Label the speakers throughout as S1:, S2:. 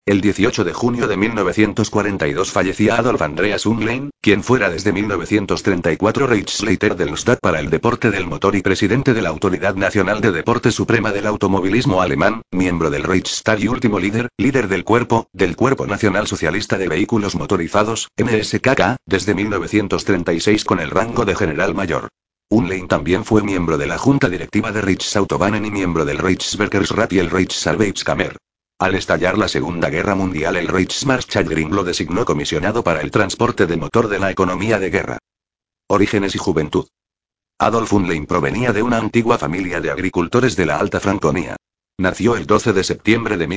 S1: El 18 de junio de 1942 fallecía Adolf Andreas Unlein, quien fuera desde 1934 Reichsleiter del Stab para el deporte del motor y presidente de la Autoridad Nacional de Deporte Suprema del Automovilismo Alemán, miembro del Reichstag y último líder del Cuerpo Nacional Socialista de Vehículos Motorizados, NSKK, desde 1936 con el rango de general mayor. Unlein también fue miembro de la Junta Directiva de Reichsautobahnen y miembro del Reichsverkehrsrat y el Reichsarbeitskammer. Al estallar la Segunda Guerra Mundial, el Reichsmarschallgring lo designó comisionado para el transporte de motor de la economía de guerra. Orígenes y juventud. Adolf Unlein provenía de una antigua familia de agricultores de la Alta Franconia. Nació el 12 de septiembre de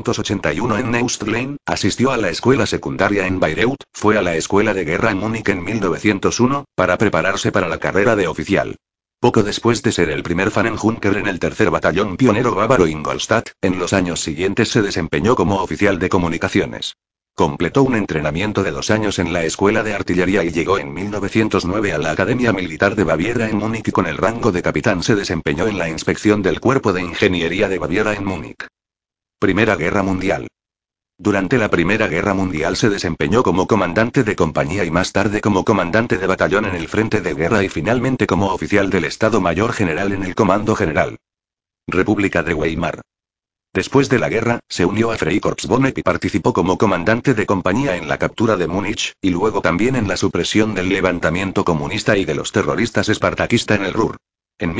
S1: 1881 en Neustlein, asistió a la escuela secundaria en Bayreuth, fue a la escuela de guerra en Múnich en 1901, para prepararse para la carrera de oficial. Poco después de ser el primer Fahnenjunker en el tercer batallón pionero bávaro Ingolstadt, en los años siguientes se desempeñó como oficial de comunicaciones. Completó un entrenamiento de 2 años en la escuela de artillería y llegó en 1909 a la Academia Militar de Baviera en Múnich y con el rango de capitán se desempeñó en la inspección del Cuerpo de Ingeniería de Baviera en Múnich. Primera Guerra Mundial. Durante la Primera Guerra Mundial se desempeñó como comandante de compañía y más tarde como comandante de batallón en el frente de guerra y finalmente como oficial del Estado Mayor General en el Comando General. República de Weimar. Después de la guerra, se unió a Freikorps Bonnet y participó como comandante de compañía en la captura de Múnich, y luego también en la supresión del levantamiento comunista y de los terroristas espartaquista en el Ruhr. En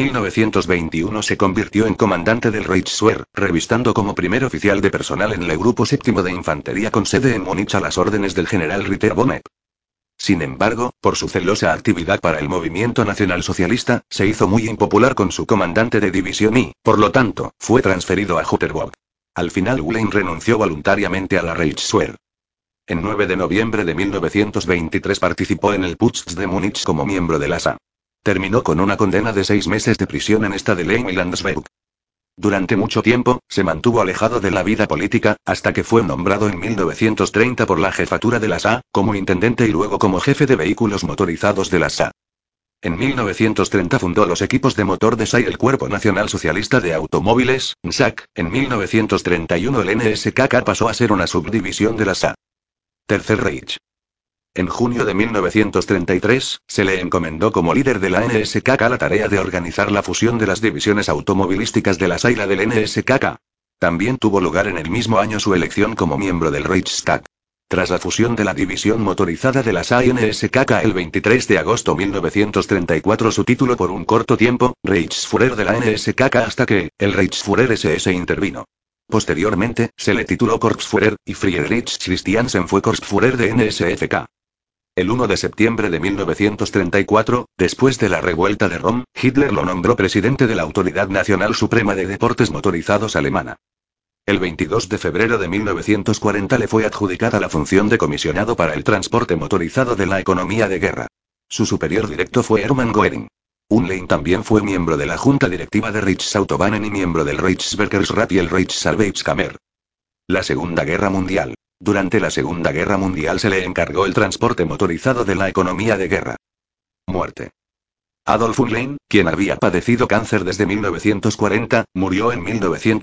S1: 1921 se convirtió en comandante del Reichswehr, revistando como primer oficial de personal en el Grupo Séptimo de Infantería con sede en Múnich a las órdenes del general Ritter Bonnet. Sin embargo, por su celosa actividad para el movimiento nacionalsocialista, se hizo muy impopular con su comandante de división y, por lo tanto, fue transferido a Jüterbog. Al final Unlein renunció voluntariamente a la Reichswehr. En 9 de noviembre de 1923 participó en el Putsch de Múnich como miembro de la SA. Terminó con una condena de 6 meses de prisión en Stadelein y Landsberg. Durante mucho tiempo, se mantuvo alejado de la vida política, hasta que fue nombrado en 1930 por la jefatura de la SA, como intendente y luego como jefe de vehículos motorizados de la SA. En 1930 fundó los equipos de motor de SA y el Cuerpo Nacional Socialista de Automóviles, NSAC. En 1931 el NSKK pasó a ser una subdivisión de la SA. Tercer Reich. En junio de 1933, se le encomendó como líder de la NSKK la tarea de organizar la fusión de las divisiones automovilísticas de la SA y la del NSKK. También tuvo lugar en el mismo año su elección como miembro del Reichstag. Tras la fusión de la división motorizada de la SA y NSKK el 23 de agosto de 1934 su título por un corto tiempo, Reichsführer de la NSKK hasta que, el Reichsführer SS intervino. Posteriormente, se le tituló Korpsführer, y Friedrich Christiansen fue Korpsführer de NSFK. El 1 de septiembre de 1934, después de la revuelta de Rom, Hitler lo nombró presidente de la Autoridad Nacional Suprema de Deportes Motorizados alemana. El 22 de febrero de 1940 le fue adjudicada la función de comisionado para el transporte motorizado de la economía de guerra. Su superior directo fue Hermann Göring. Unlein también fue miembro de la Junta Directiva de Reichsautobahnen y miembro del Reichsverkehrsrat y el Reichsarbeitskammer. La Segunda Guerra Mundial. Durante la Segunda Guerra Mundial se le encargó el transporte motorizado de la economía de guerra. Muerte. Adolf Unlein, quien había padecido cáncer desde 1940, murió en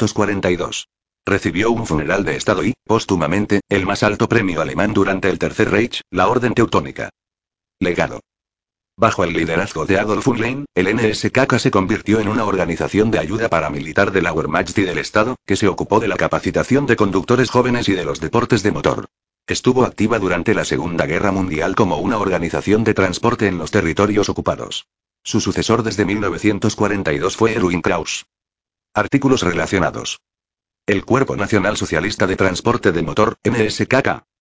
S1: 1942. Recibió un funeral de Estado y, póstumamente, el más alto premio alemán durante el Tercer Reich, la Orden Teutónica. Legado. Bajo el liderazgo de Adolf Unlein, el NSKK se convirtió en una organización de ayuda paramilitar de la Wehrmacht y del Estado, que se ocupó de la capacitación de conductores jóvenes y de los deportes de motor. Estuvo activa durante la Segunda Guerra Mundial como una organización de transporte en los territorios ocupados. Su sucesor desde 1942 fue Erwin Krauss. Artículos relacionados. El Cuerpo Nacional Socialista de Transporte de Motor, NSKK.